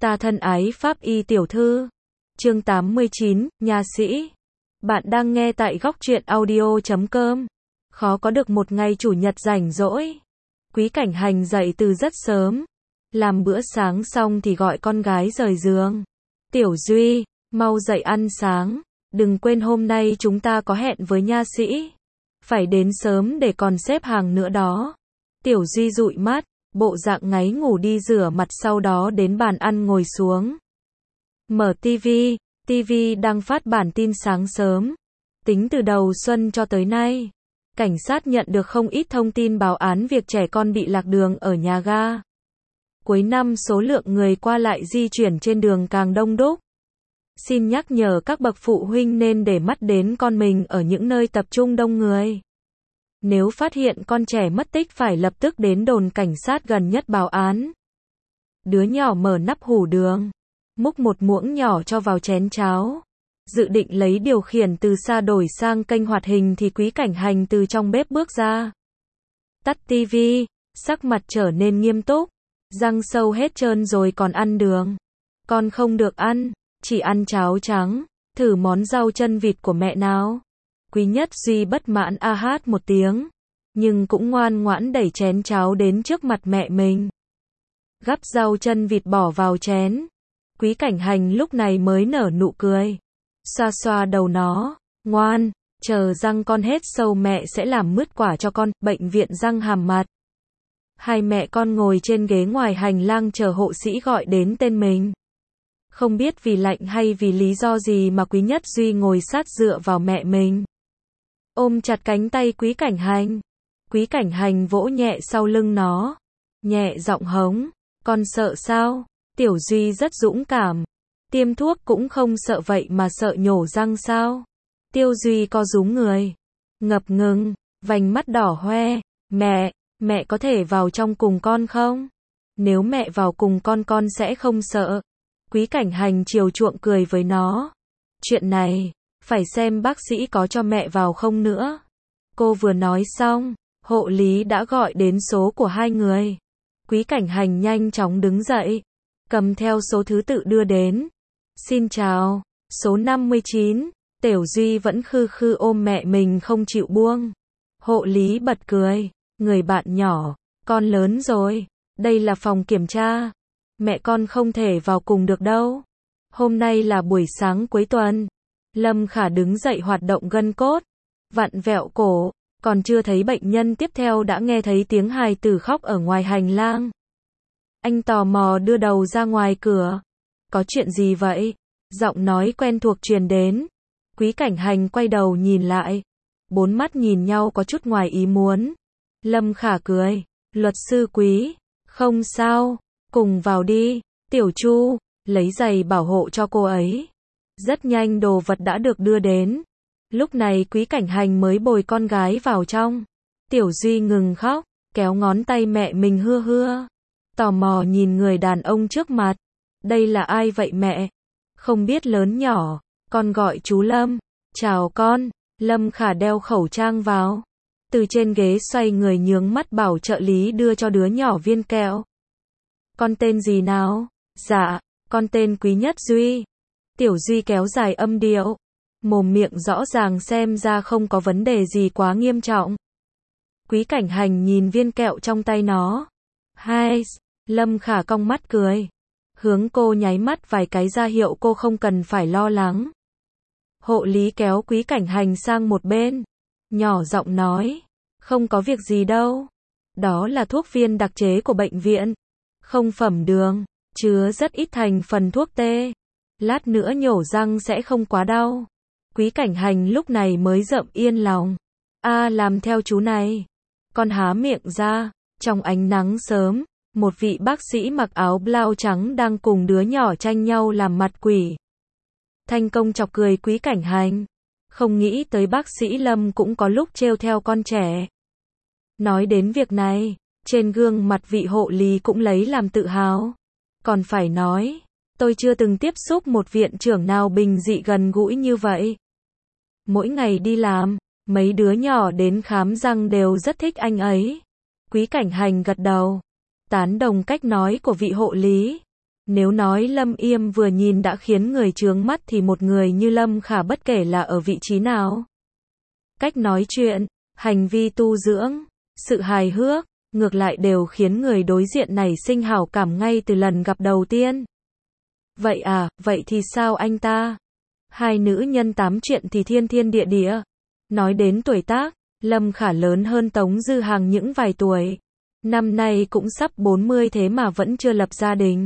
Ta thân ái Pháp y tiểu thư. Chương 89, nha sĩ. Bạn đang nghe tại góc truyện audio.com. Khó có được một ngày chủ nhật rảnh rỗi. Quý Cảnh Hành dậy từ rất sớm. Làm bữa sáng xong thì gọi con gái rời giường. Tiểu Duy, mau dậy ăn sáng. Đừng quên hôm nay chúng ta có hẹn với nha sĩ. Phải đến sớm để còn xếp hàng nữa đó. Tiểu Duy dụi mắt, bộ dạng ngáy ngủ đi rửa mặt sau đó đến bàn ăn ngồi xuống. Mở tivi đang phát bản tin sáng sớm. Tính từ đầu xuân cho tới nay, cảnh sát nhận được không ít thông tin báo án việc trẻ con bị lạc đường ở nhà ga. Cuối năm số lượng người qua lại di chuyển trên đường càng đông đúc. Xin nhắc nhở các bậc phụ huynh nên để mắt đến con mình ở những nơi tập trung đông người. Nếu phát hiện con trẻ mất tích phải lập tức đến đồn cảnh sát gần nhất báo án. Đứa nhỏ mở nắp hủ đường, múc một muỗng nhỏ cho vào chén cháo. Dự định lấy điều khiển từ xa đổi sang kênh hoạt hình thì Quý Cảnh Hành từ trong bếp bước ra. Tắt tivi, sắc mặt trở nên nghiêm túc. Răng sâu hết trơn rồi còn ăn đường. Con không được ăn, chỉ ăn cháo trắng. Thử món rau chân vịt của mẹ nào. Quý Nhất Duy bất mãn a hát một tiếng, nhưng cũng ngoan ngoãn đẩy chén cháo đến trước mặt mẹ mình. Gắp rau chân vịt bỏ vào chén. Quý Cảnh Hành lúc này mới nở nụ cười. Xoa xoa đầu nó, ngoan, chờ răng con hết sâu mẹ sẽ làm mứt quả cho con, bệnh viện răng hàm mặt. Hai mẹ con ngồi trên ghế ngoài hành lang chờ hộ sĩ gọi đến tên mình. Không biết vì lạnh hay vì lý do gì mà Quý Nhất Duy ngồi sát dựa vào mẹ mình. Ôm chặt cánh tay Quý Cảnh Hành. Quý Cảnh Hành vỗ nhẹ sau lưng nó. Nhẹ giọng hống. Con sợ sao? Tiểu Duy rất dũng cảm. Tiêm thuốc cũng không sợ vậy mà sợ nhổ răng sao? Tiêu Duy co rúm người. Ngập ngừng, vành mắt đỏ hoe. Mẹ có thể vào trong cùng con không? Nếu mẹ vào cùng con sẽ không sợ. Quý Cảnh Hành chiều chuộng cười với nó. Chuyện này, phải xem bác sĩ có cho mẹ vào không nữa. Cô vừa nói xong, hộ lý đã gọi đến số của hai người. Quý Cảnh Hành nhanh chóng đứng dậy, cầm theo số thứ tự đưa đến. Xin chào, số 59, Tiểu Duy vẫn khư khư ôm mẹ mình không chịu buông. Hộ lý bật cười, người bạn nhỏ, con lớn rồi, đây là phòng kiểm tra. Mẹ con không thể vào cùng được đâu. Hôm nay là buổi sáng cuối tuần. Lâm Khả đứng dậy hoạt động gân cốt, vặn vẹo cổ, còn chưa thấy bệnh nhân tiếp theo đã nghe thấy tiếng hài tử khóc ở ngoài hành lang. Anh tò mò đưa đầu ra ngoài cửa. Có chuyện gì vậy? Giọng nói quen thuộc truyền đến. Quý Cảnh Hành quay đầu nhìn lại. Bốn mắt nhìn nhau có chút ngoài ý muốn. Lâm Khả cười. Luật sư Quý. Không sao, cùng vào đi. Tiểu Chu, lấy giày bảo hộ cho cô ấy. Rất nhanh đồ vật đã được đưa đến. Lúc này Quý Cảnh Hành mới bồi con gái vào trong. Tiểu Duy ngừng khóc, kéo ngón tay mẹ mình hưa. Tò mò nhìn người đàn ông trước mặt. Đây là ai vậy mẹ? Không biết lớn nhỏ, con gọi chú Lâm. Chào con. Lâm Khả đeo khẩu trang vào. Từ trên ghế xoay người nhướng mắt bảo trợ lý đưa cho đứa nhỏ viên kẹo. Con tên gì nào? Dạ, con tên Quý Nhất Duy. Tiểu Duy kéo dài âm điệu. Mồm miệng rõ ràng xem ra không có vấn đề gì quá nghiêm trọng. Quý Cảnh Hành nhìn viên kẹo trong tay nó. Hai, Lâm Khả cong mắt cười. Hướng cô nháy mắt vài cái ra hiệu cô không cần phải lo lắng. Hộ lý kéo Quý Cảnh Hành sang một bên. Nhỏ giọng nói. Không có việc gì đâu. Đó là thuốc viên đặc chế của bệnh viện. Không phẩm đường, chứa rất ít thành phần thuốc tê. Lát nữa nhổ răng sẽ không quá đau. Quý Cảnh Hành lúc này mới rậm yên lòng. Làm theo chú này. Con há miệng ra. Trong ánh nắng sớm, một vị bác sĩ mặc áo blau trắng đang cùng đứa nhỏ tranh nhau làm mặt quỷ. Thành Công chọc cười Quý Cảnh Hành. Không nghĩ tới bác sĩ Lâm cũng có lúc trêu theo con trẻ. Nói đến việc này, trên gương mặt vị hộ lý cũng lấy làm tự hào. Còn phải nói, tôi chưa từng tiếp xúc một viện trưởng nào bình dị gần gũi như vậy. Mỗi ngày đi làm, mấy đứa nhỏ đến khám răng đều rất thích anh ấy. Quý Cảnh Hành gật đầu, tán đồng cách nói của vị hộ lý. Nếu nói Lâm Yêm vừa nhìn đã khiến người chướng mắt thì một người như Lâm Khả bất kể là ở vị trí nào, cách nói chuyện, hành vi tu dưỡng, sự hài hước, ngược lại đều khiến người đối diện nảy sinh hảo cảm ngay từ lần gặp đầu tiên. Vậy à, vậy thì sao anh ta? Hai nữ nhân tám chuyện thì thiên thiên địa địa. Nói đến tuổi tác, Lâm Khả lớn hơn Tống Dư Hàng những vài tuổi. Năm nay cũng sắp 40 thế mà vẫn chưa lập gia đình.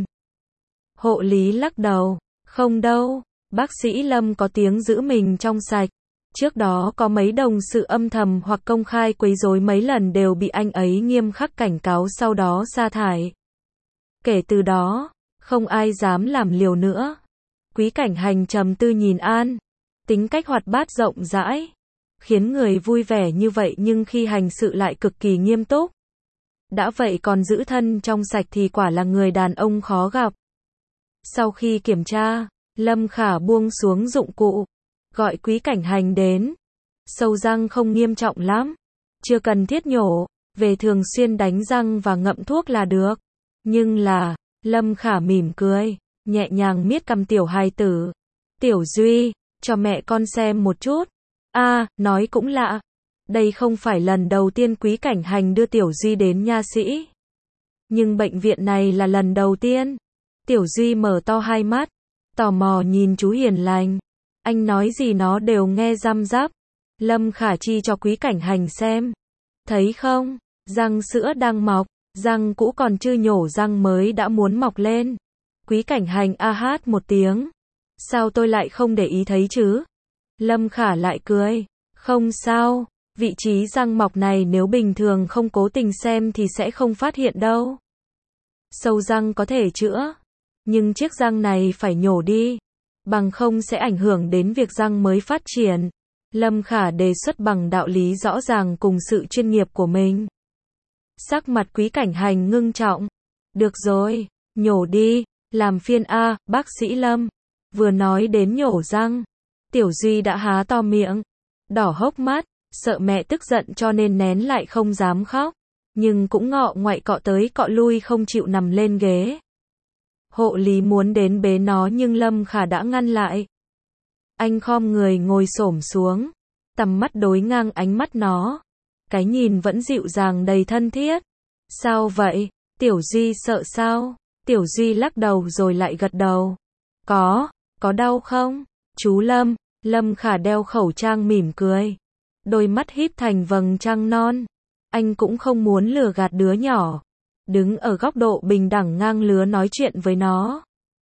Hộ lý lắc đầu, không đâu, bác sĩ Lâm có tiếng giữ mình trong sạch. Trước đó có mấy đồng sự âm thầm hoặc công khai quấy rối mấy lần đều bị anh ấy nghiêm khắc cảnh cáo sau đó sa thải. Kể từ đó, không ai dám làm liều nữa. Quý Cảnh Hành trầm tư nhìn An, tính cách hoạt bát rộng rãi, khiến người vui vẻ như vậy nhưng khi hành sự lại cực kỳ nghiêm túc. Đã vậy còn giữ thân trong sạch thì quả là người đàn ông khó gặp. Sau khi kiểm tra, Lâm Khả buông xuống dụng cụ, gọi Quý Cảnh Hành đến. Sâu răng không nghiêm trọng lắm, chưa cần thiết nhổ, về thường xuyên đánh răng và ngậm thuốc là được. Nhưng là, Lâm Khả mỉm cười, nhẹ nhàng miết cằm tiểu hài tử. Tiểu Duy, cho mẹ con xem một chút. Nói cũng lạ. Đây không phải lần đầu tiên Quý Cảnh Hành đưa Tiểu Duy đến nha sĩ. Nhưng bệnh viện này là lần đầu tiên. Tiểu Duy mở to hai mắt, tò mò nhìn chú hiền lành. Anh nói gì nó đều nghe răm rắp. Lâm Khả chi cho Quý Cảnh Hành xem. Thấy không, răng sữa đang mọc, răng cũ còn chưa nhổ răng mới đã muốn mọc lên. Quý Cảnh Hành hát một tiếng. Sao tôi lại không để ý thấy chứ? Lâm Khả lại cười. Không sao, vị trí răng mọc này nếu bình thường không cố tình xem thì sẽ không phát hiện đâu. Sâu răng có thể chữa, nhưng chiếc răng này phải nhổ đi, bằng không sẽ ảnh hưởng đến việc răng mới phát triển. Lâm Khả đề xuất bằng đạo lý rõ ràng cùng sự chuyên nghiệp của mình. Sắc mặt Quý Cảnh Hành ngưng trọng. Được rồi, nhổ đi, làm phiên bác sĩ Lâm. Vừa nói đến nhổ răng, Tiểu Duy đã há to miệng, đỏ hốc mắt, sợ mẹ tức giận cho nên nén lại không dám khóc, nhưng cũng ngọ ngoại cọ tới cọ lui không chịu nằm lên ghế. Hộ lý muốn đến bế nó nhưng Lâm Khả đã ngăn lại. Anh khom người ngồi xổm xuống, tầm mắt đối ngang ánh mắt nó. Cái nhìn vẫn dịu dàng đầy thân thiết. Sao vậy? Tiểu Duy sợ sao? Tiểu Duy lắc đầu rồi lại gật đầu. Có đau không? Chú Lâm. Lâm Khả đeo khẩu trang mỉm cười. Đôi mắt híp thành vầng trăng non. Anh cũng không muốn lừa gạt đứa nhỏ. Đứng ở góc độ bình đẳng ngang lứa nói chuyện với nó.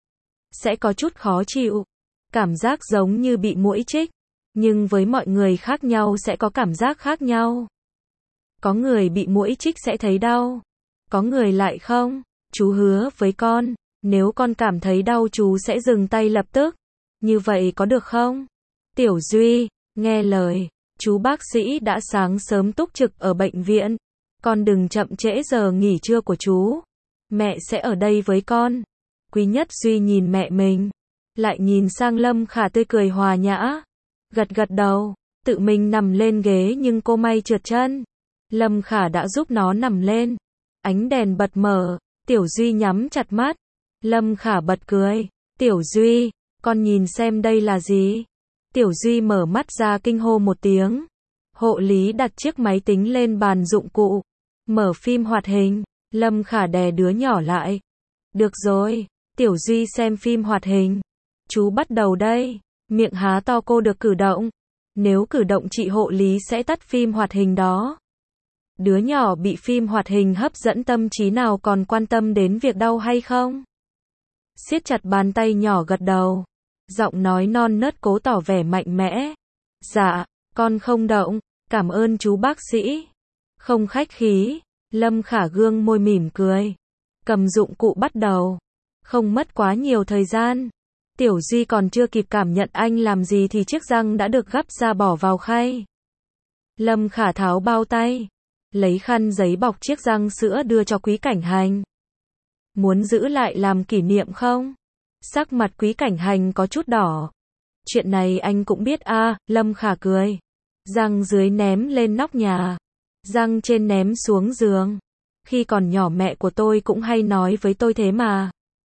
Sẽ có chút khó chịu. Cảm giác giống như bị muỗi chích. Nhưng với mọi người khác nhau sẽ có cảm giác khác nhau. Có người bị muỗi chích sẽ thấy đau. Có người lại không. Chú hứa với con, nếu con cảm thấy đau chú sẽ dừng tay lập tức. Như vậy có được không? Tiểu Duy, nghe lời. Chú bác sĩ đã sáng sớm túc trực ở bệnh viện. Con đừng chậm trễ giờ nghỉ trưa của chú. Mẹ sẽ ở đây với con. Quý Nhất Duy nhìn mẹ mình, lại nhìn sang Lâm Khả tươi cười hòa nhã. Gật đầu, tự mình nằm lên ghế nhưng cô may trượt chân. Lâm Khả đã giúp nó nằm lên. Ánh đèn bật mở, Tiểu Duy nhắm chặt mắt. Lâm Khả bật cười. Tiểu Duy, con nhìn xem đây là gì? Tiểu Duy mở mắt ra kinh hô một tiếng. Hộ lý đặt chiếc máy tính lên bàn dụng cụ. Mở phim hoạt hình. Lâm Khả đè đứa nhỏ lại. Được rồi, Tiểu Duy xem phim hoạt hình. Chú bắt đầu đây. Miệng há to cô được cử động. Nếu cử động chị hộ lý sẽ tắt phim hoạt hình đó. Đứa nhỏ bị phim hoạt hình hấp dẫn tâm trí nào còn quan tâm đến việc đau hay không? Siết chặt bàn tay nhỏ gật đầu. Giọng nói non nớt cố tỏ vẻ mạnh mẽ. Dạ, con không động, cảm ơn chú bác sĩ. Không khách khí, Lâm Khả gương môi mỉm cười. Cầm dụng cụ bắt đầu. Không mất quá nhiều thời gian. Tiểu Duy còn chưa kịp cảm nhận anh làm gì thì chiếc răng đã được gắp ra bỏ vào khay. Lâm Khả tháo bao tay, lấy khăn giấy bọc chiếc răng sữa đưa cho Quý Cảnh Hành. Muốn giữ lại làm kỷ niệm không? Sắc mặt Quý Cảnh Hành có chút đỏ. Chuyện này anh cũng biết Lâm Khả cười. Răng dưới ném lên nóc nhà, răng trên ném xuống giường. Khi còn nhỏ mẹ của tôi cũng hay nói với tôi thế mà.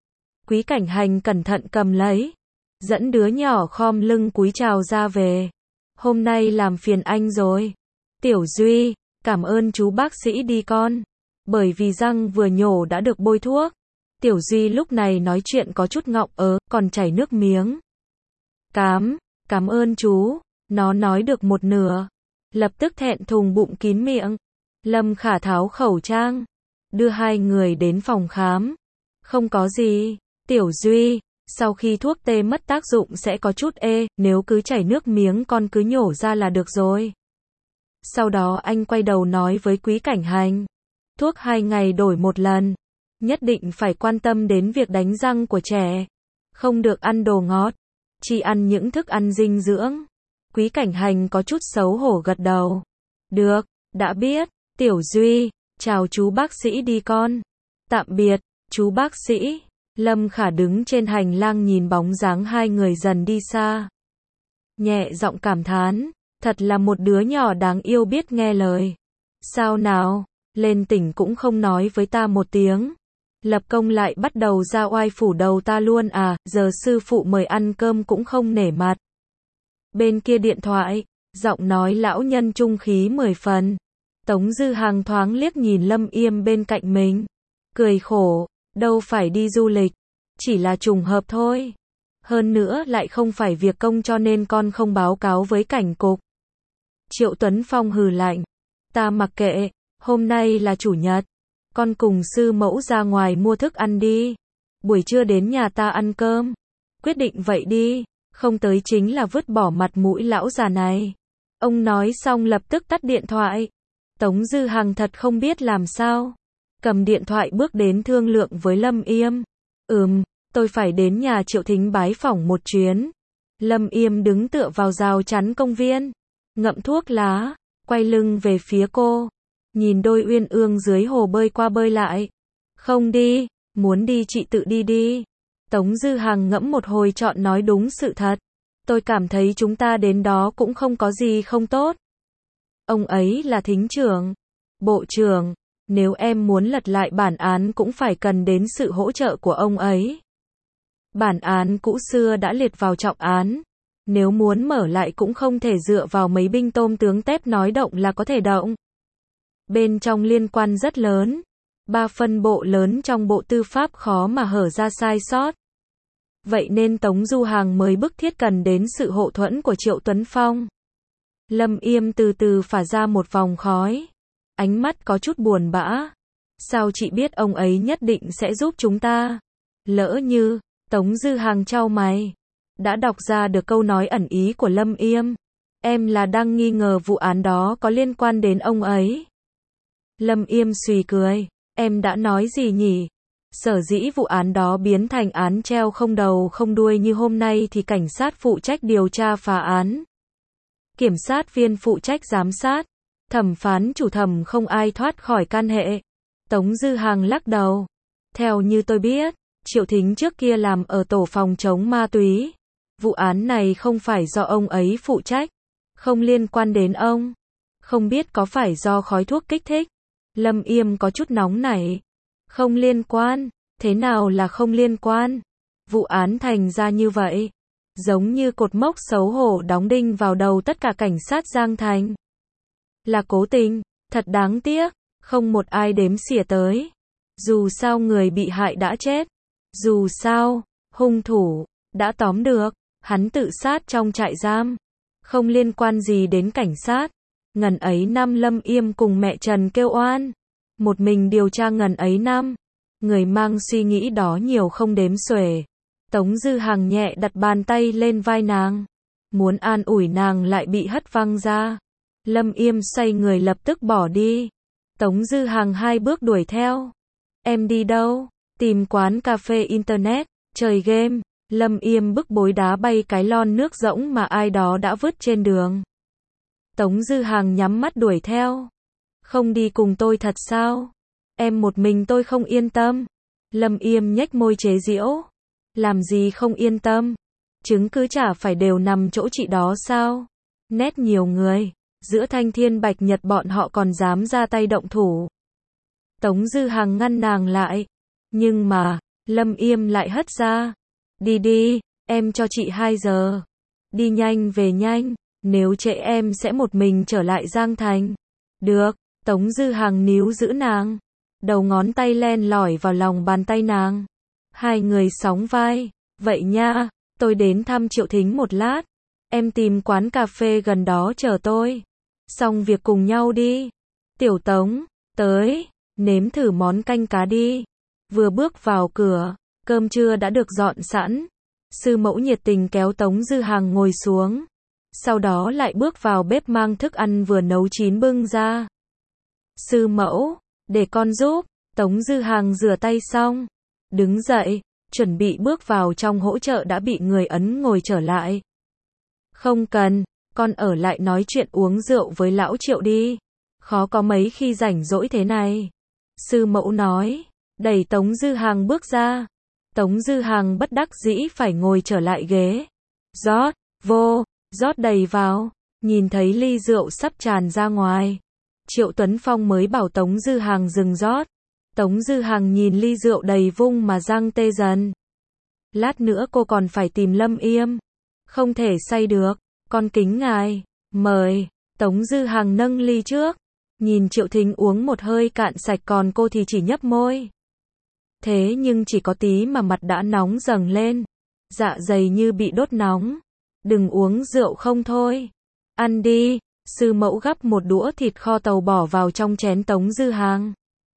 Quý Cảnh Hành cẩn thận cầm lấy, dẫn đứa nhỏ khom lưng cúi chào ra về. Hôm nay làm phiền anh rồi. Tiểu Duy, cảm ơn chú bác sĩ đi con. Bởi vì răng vừa nhổ đã được bôi thuốc. Tiểu Duy lúc này nói chuyện có chút ngọng còn chảy nước miếng. Cảm ơn chú. Nó nói được một nửa. Lập tức thẹn thùng bụng kín miệng. Lâm Khả tháo khẩu trang. Đưa hai người đến phòng khám. Không có gì. Tiểu Duy, sau khi thuốc tê mất tác dụng sẽ có chút nếu cứ chảy nước miếng con cứ nhổ ra là được rồi. Sau đó anh quay đầu nói với Quý Cảnh Hành. Thuốc 2 ngày đổi một lần. Nhất định phải quan tâm đến việc đánh răng của trẻ. Không được ăn đồ ngọt. Chỉ ăn những thức ăn dinh dưỡng. Quý Cảnh Hành có chút xấu hổ gật đầu. Được, đã biết. Tiểu Duy, chào chú bác sĩ đi con. Tạm biệt, chú bác sĩ. Lâm Khả đứng trên hành lang nhìn bóng dáng hai người dần đi xa. Nhẹ giọng cảm thán, thật là một đứa nhỏ đáng yêu biết nghe lời. Sao nào, lên tỉnh cũng không nói với ta một tiếng. Lập công lại bắt đầu ra oai phủ đầu ta luôn à, giờ sư phụ mời ăn cơm cũng không nể mặt. Bên kia điện thoại, giọng nói lão nhân trung khí 10 phần. Tống Dư Hằng thoáng liếc nhìn Lâm Yêm bên cạnh mình. Cười khổ, đâu phải đi du lịch, chỉ là trùng hợp thôi. Hơn nữa lại không phải việc công cho nên con không báo cáo với cảnh cục. Triệu Tuấn Phong hừ lạnh. Ta mặc kệ, hôm nay là chủ nhật. Con cùng sư mẫu ra ngoài mua thức ăn đi. Buổi trưa đến nhà ta ăn cơm. Quyết định vậy đi, không tới chính là vứt bỏ mặt mũi lão già này. Ông nói xong lập tức tắt điện thoại. Tống Dư Hằng thật không biết làm sao. Cầm điện thoại bước đến thương lượng với Lâm Yêm. Tôi phải đến nhà Triệu Thính bái phỏng một chuyến. Lâm Yêm đứng tựa vào rào chắn công viên. Ngậm thuốc lá, quay lưng về phía cô. Nhìn đôi uyên ương dưới hồ bơi qua bơi lại. Không đi, muốn đi chị tự đi đi. Tống Dư Hằng ngẫm một hồi chọn nói đúng sự thật. Tôi cảm thấy chúng ta đến đó cũng không có gì không tốt. Ông ấy là thính trưởng, bộ trưởng. Nếu em muốn lật lại bản án cũng phải cần đến sự hỗ trợ của ông ấy. Bản án cũ xưa đã liệt vào trọng án. Nếu muốn mở lại cũng không thể dựa vào mấy binh tôm tướng tép nói động là có thể động. Bên trong liên quan rất lớn. 3 phân bộ lớn trong bộ tư pháp khó mà hở ra sai sót. Vậy nên Tống Du Hằng mới bức thiết cần đến sự hậu thuẫn của Triệu Tuấn Phong. Lâm Yêm từ từ phả ra một vòng khói. Ánh mắt có chút buồn bã. Sao chị biết ông ấy nhất định sẽ giúp chúng ta? Lỡ như, Tống Dư Hằng chau mày. Đã đọc ra được câu nói ẩn ý của Lâm Yêm. Em là đang nghi ngờ vụ án đó có liên quan đến ông ấy. Lâm Yêm xùy cười. Em đã nói gì nhỉ? Sở dĩ vụ án đó biến thành án treo không đầu không đuôi như hôm nay thì cảnh sát phụ trách điều tra phá án. Kiểm sát viên phụ trách giám sát. Thẩm phán chủ thẩm không ai thoát khỏi can hệ. Tống Dư Hằng lắc đầu. Theo như tôi biết, Triệu Thính trước kia làm ở tổ phòng chống ma túy. Vụ án này không phải do ông ấy phụ trách. Không liên quan đến ông. Không biết có phải do khói thuốc kích thích. Lâm Yêm có chút nóng nảy. Không liên quan. Thế nào là không liên quan? Vụ án thành ra như vậy. Giống như cột mốc xấu hổ đóng đinh vào đầu tất cả cảnh sát Giang Thành. Là cố tình, thật đáng tiếc, không một ai đếm xỉa tới. Dù sao người bị hại đã chết. Dù sao, hung thủ đã tóm được, hắn tự sát trong trại giam. Không liên quan gì đến cảnh sát. Ngần ấy năm Lâm Yêm cùng mẹ Trần kêu oan. Một mình điều tra ngần ấy năm. Người mang suy nghĩ đó nhiều không đếm xuể. Tống Dư Hằng nhẹ đặt bàn tay lên vai nàng. Muốn an ủi nàng lại bị hất văng ra. Lâm Yêm xoay người lập tức bỏ đi. Tống Dư Hằng 2 bước đuổi theo. Em đi đâu? Tìm quán cà phê internet, chơi game. Lâm Yêm bức bối đá bay cái lon nước rỗng mà ai đó đã vứt trên đường. Tống Dư Hằng nhắm mắt đuổi theo. Không đi cùng tôi thật sao? Em một mình tôi không yên tâm. Lâm Yêm nhếch môi chế giễu. Làm gì không yên tâm? Chứng cứ chả phải đều nằm chỗ chị đó sao? Nét nhiều người. Giữa Thanh Thiên Bạch Nhật bọn họ còn dám ra tay động thủ. Tống Dư Hằng ngăn nàng lại. Nhưng mà, Lâm Yêm lại hất ra. Đi đi, em cho chị 2 giờ. Đi nhanh về nhanh, nếu trễ em sẽ một mình trở lại Giang Thành. Được, Tống Dư Hằng níu giữ nàng. Đầu ngón tay len lỏi vào lòng bàn tay nàng. Hai người sóng vai. Vậy nha, tôi đến thăm Triệu Thính một lát. Em tìm quán cà phê gần đó chờ tôi. Xong việc cùng nhau đi. Tiểu Tống, tới, nếm thử món canh cá đi. Vừa bước vào cửa, cơm trưa đã được dọn sẵn. Sư mẫu nhiệt tình kéo Tống Dư Hằng ngồi xuống. Sau đó lại bước vào bếp mang thức ăn vừa nấu chín bưng ra. Sư mẫu, để con giúp. Tống Dư Hằng rửa tay xong, đứng dậy, chuẩn bị bước vào trong hỗ trợ đã bị người ấn ngồi trở lại. Không cần, con ở lại nói chuyện uống rượu với lão Triệu đi. Khó có mấy khi rảnh rỗi thế này. Sư mẫu nói, đẩy Tống Dư Hằng bước ra. Tống Dư Hằng bất đắc dĩ phải ngồi trở lại ghế. Rót, vô, rót đầy vào, nhìn thấy ly rượu sắp tràn ra ngoài. Triệu Tuấn Phong mới bảo Tống Dư Hằng dừng rót. Tống Dư Hằng nhìn ly rượu đầy vung mà răng tê dần. Lát nữa cô còn phải tìm Lâm Yêm. Không thể say được, con kính ngài, mời. Tống Dư Hằng nâng ly trước. Nhìn Triệu Thính uống một hơi cạn sạch còn cô thì chỉ nhấp môi. Thế nhưng chỉ có tí mà mặt đã nóng dần lên. Dạ dày như bị đốt nóng. Đừng uống rượu không thôi. Ăn đi. Sư mẫu gắp một đũa thịt kho tàu bỏ vào trong chén Tống Dư Hằng.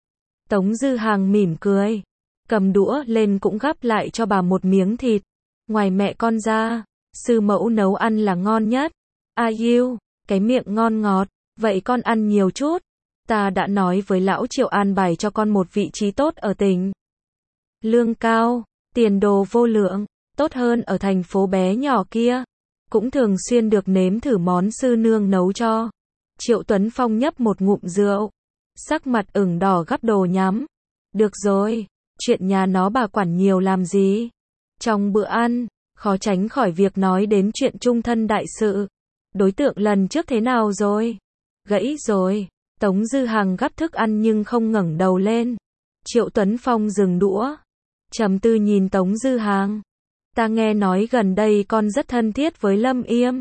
Tống Dư Hằng mỉm cười. Cầm đũa lên cũng gắp lại cho bà một miếng thịt. Ngoài mẹ con ra, sư mẫu nấu ăn là ngon nhất. Ai yêu, cái miệng ngon ngọt. Vậy con ăn nhiều chút. Ta đã nói với lão Triệu an bài cho con một vị trí tốt ở tỉnh. Lương cao, tiền đồ vô lượng, tốt hơn ở thành phố bé nhỏ kia. Cũng thường xuyên được nếm thử món sư nương nấu cho. Triệu Tuấn Phong nhấp một ngụm rượu. Sắc mặt ửng đỏ gắp đồ nhắm. Được rồi, chuyện nhà nó bà quản nhiều làm gì. Trong bữa ăn, khó tránh khỏi việc nói đến chuyện chung thân đại sự. Đối tượng lần trước thế nào rồi? Gãy rồi. Tống Dư Hằng gắp thức ăn nhưng không ngẩng đầu lên. Triệu Tuấn Phong dừng đũa. Trầm tư nhìn Tống Dư Hằng. Ta nghe nói gần đây con rất thân thiết với Lâm Yêm.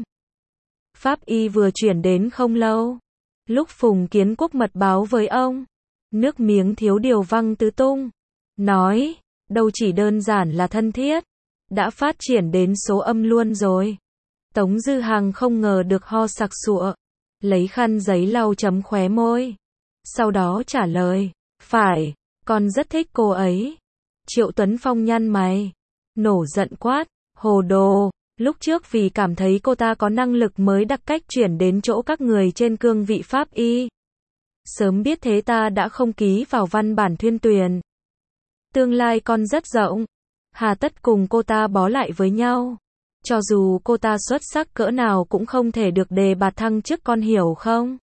Pháp y vừa chuyển đến không lâu. Lúc Phùng Kiến Quốc mật báo với ông, nước miếng thiếu điều văng tứ tung. Nói, đâu chỉ đơn giản là thân thiết, đã phát triển đến số âm luôn rồi. Tống Dư Hằng không ngờ được ho sặc sụa, lấy khăn giấy lau chấm khóe môi. Sau đó trả lời, phải, con rất thích cô ấy. Triệu Tuấn Phong nhăn mày, nổi giận quát, hồ đồ, lúc trước vì cảm thấy cô ta có năng lực mới đặc cách chuyển đến chỗ các người trên cương vị pháp y. Sớm biết thế ta đã không ký vào văn bản thuyên tuyển. Tương lai con rất rộng, hà tất cùng cô ta bó lại với nhau. Cho dù cô ta xuất sắc cỡ nào cũng không thể được đề bạt thăng chức, con hiểu không?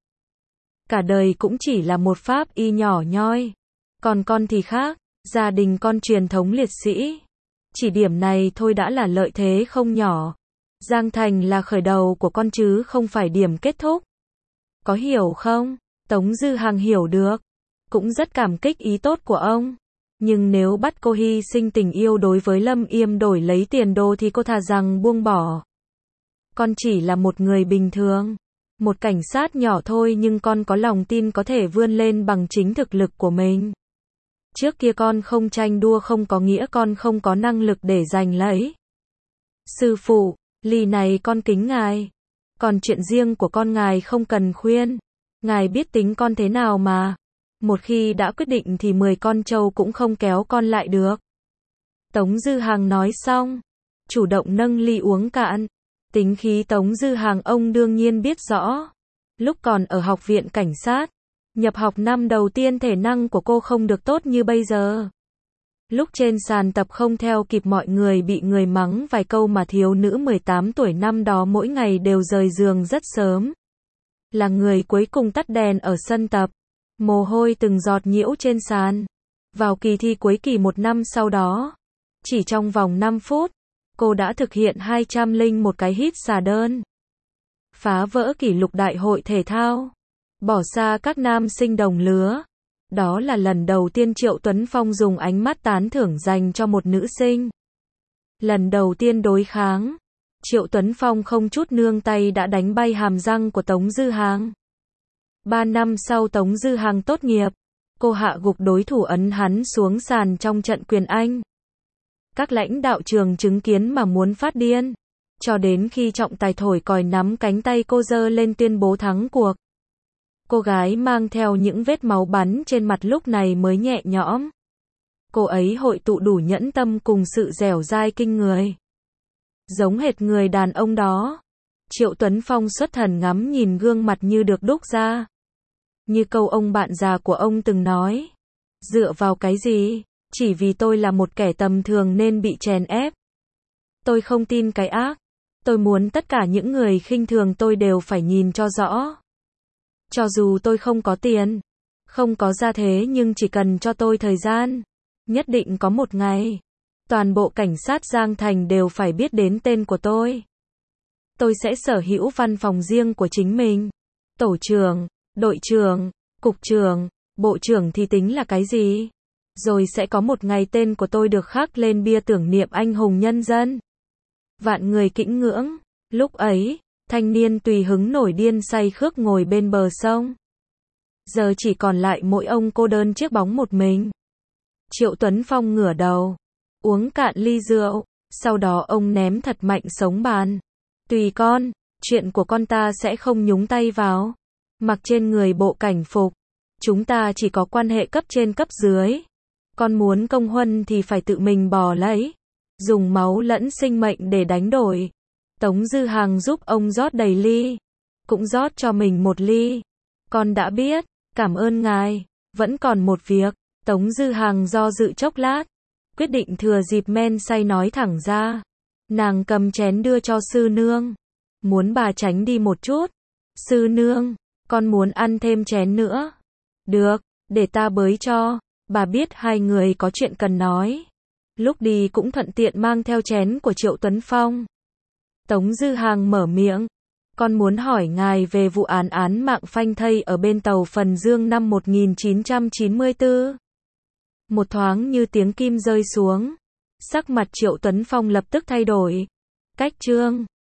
Cả đời cũng chỉ là một pháp y nhỏ nhoi. Còn con thì khác, gia đình con truyền thống liệt sĩ. Chỉ điểm này thôi đã là lợi thế không nhỏ. Giang Thành là khởi đầu của con chứ không phải điểm kết thúc. Có hiểu không? Tống Dư Hằng hiểu được. Cũng rất cảm kích ý tốt của ông. Nhưng nếu bắt cô hy sinh tình yêu đối với Lâm Yêm đổi lấy tiền đồ thì cô thà rằng buông bỏ. Con chỉ là một người bình thường. Một cảnh sát nhỏ thôi nhưng con có lòng tin có thể vươn lên bằng chính thực lực của mình. Trước kia con không tranh đua không có nghĩa con không có năng lực để giành lấy. Sư phụ, ly này con kính ngài. Còn chuyện riêng của con ngài không cần khuyên. Ngài biết tính con thế nào mà. Một khi đã quyết định thì 10 con trâu cũng không kéo con lại được. Tống Dư Hằng nói xong, chủ động nâng ly uống cạn. Tính khí Tống Dư Hằng ông đương nhiên biết rõ. Lúc còn ở học viện cảnh sát, nhập học năm đầu tiên thể năng của cô không được tốt như bây giờ. Lúc trên sàn tập không theo kịp mọi người bị người mắng vài câu mà thiếu nữ 18 tuổi năm đó mỗi ngày đều rời giường rất sớm. Là người cuối cùng tắt đèn ở sân tập. Mồ hôi từng giọt nhiễu trên sàn. Vào kỳ thi cuối kỳ một năm sau đó, chỉ trong vòng 5 phút, cô đã thực hiện 201 cái hít xà đơn. Phá vỡ kỷ lục đại hội thể thao. Bỏ xa các nam sinh đồng lứa. Đó là lần đầu tiên Triệu Tuấn Phong dùng ánh mắt tán thưởng dành cho một nữ sinh. Lần đầu tiên đối kháng, Triệu Tuấn Phong không chút nương tay đã đánh bay hàm răng của Tống Dư Hàng. 3 năm sau Tống Dư Hàng tốt nghiệp, cô hạ gục đối thủ ấn hắn xuống sàn trong trận quyền Anh. Các lãnh đạo trường chứng kiến mà muốn phát điên, cho đến khi trọng tài thổi còi nắm cánh tay cô giơ lên tuyên bố thắng cuộc. Cô gái mang theo những vết máu bắn trên mặt lúc này mới nhẹ nhõm. Cô ấy hội tụ đủ nhẫn tâm cùng sự dẻo dai kinh người. Giống hệt người đàn ông đó. Triệu Tuấn Phong xuất thần ngắm nhìn gương mặt như được đúc ra. Như câu ông bạn già của ông từng nói. Dựa vào cái gì? Chỉ vì tôi là một kẻ tầm thường nên bị chèn ép. Tôi không tin cái ác. Tôi muốn tất cả những người khinh thường tôi đều phải nhìn cho rõ. Cho dù tôi không có tiền, không có gia thế nhưng chỉ cần cho tôi thời gian, nhất định có một ngày, toàn bộ cảnh sát Giang Thành đều phải biết đến tên của tôi. Tôi sẽ sở hữu văn phòng riêng của chính mình. Tổ trưởng, đội trưởng, cục trưởng, bộ trưởng thì tính là cái gì? Rồi sẽ có một ngày tên của tôi được khắc lên bia tưởng niệm anh hùng nhân dân. Vạn người kính ngưỡng. Lúc ấy, thanh niên tùy hứng nổi điên say khước ngồi bên bờ sông. Giờ chỉ còn lại mỗi ông cô đơn chiếc bóng một mình. Triệu Tuấn Phong ngửa đầu, uống cạn ly rượu, sau đó ông ném thật mạnh sống bàn. Tùy con, chuyện của con ta sẽ không nhúng tay vào. Mặc trên người bộ cảnh phục, chúng ta chỉ có quan hệ cấp trên cấp dưới. Con muốn công huân thì phải tự mình bò lấy, dùng máu lẫn sinh mệnh để đánh đổi. Tống Dư Hàng giúp ông rót đầy ly, cũng rót cho mình một ly. Con đã biết, cảm ơn ngài, vẫn còn một việc. Tống Dư Hàng do dự chốc lát, quyết định thừa dịp men say nói thẳng ra. Nàng cầm chén đưa cho sư nương, muốn bà tránh đi một chút. Sư nương, con muốn ăn thêm chén nữa. Được, để ta bới cho. Bà biết hai người có chuyện cần nói. Lúc đi cũng thuận tiện mang theo chén của Triệu Tuấn Phong. Tống Dư Hàng mở miệng. Con muốn hỏi ngài về vụ án mạng phanh thây ở bên tàu Phần Dương năm 1994. Một thoáng như tiếng kim rơi xuống. Sắc mặt Triệu Tuấn Phong lập tức thay đổi. Cách chương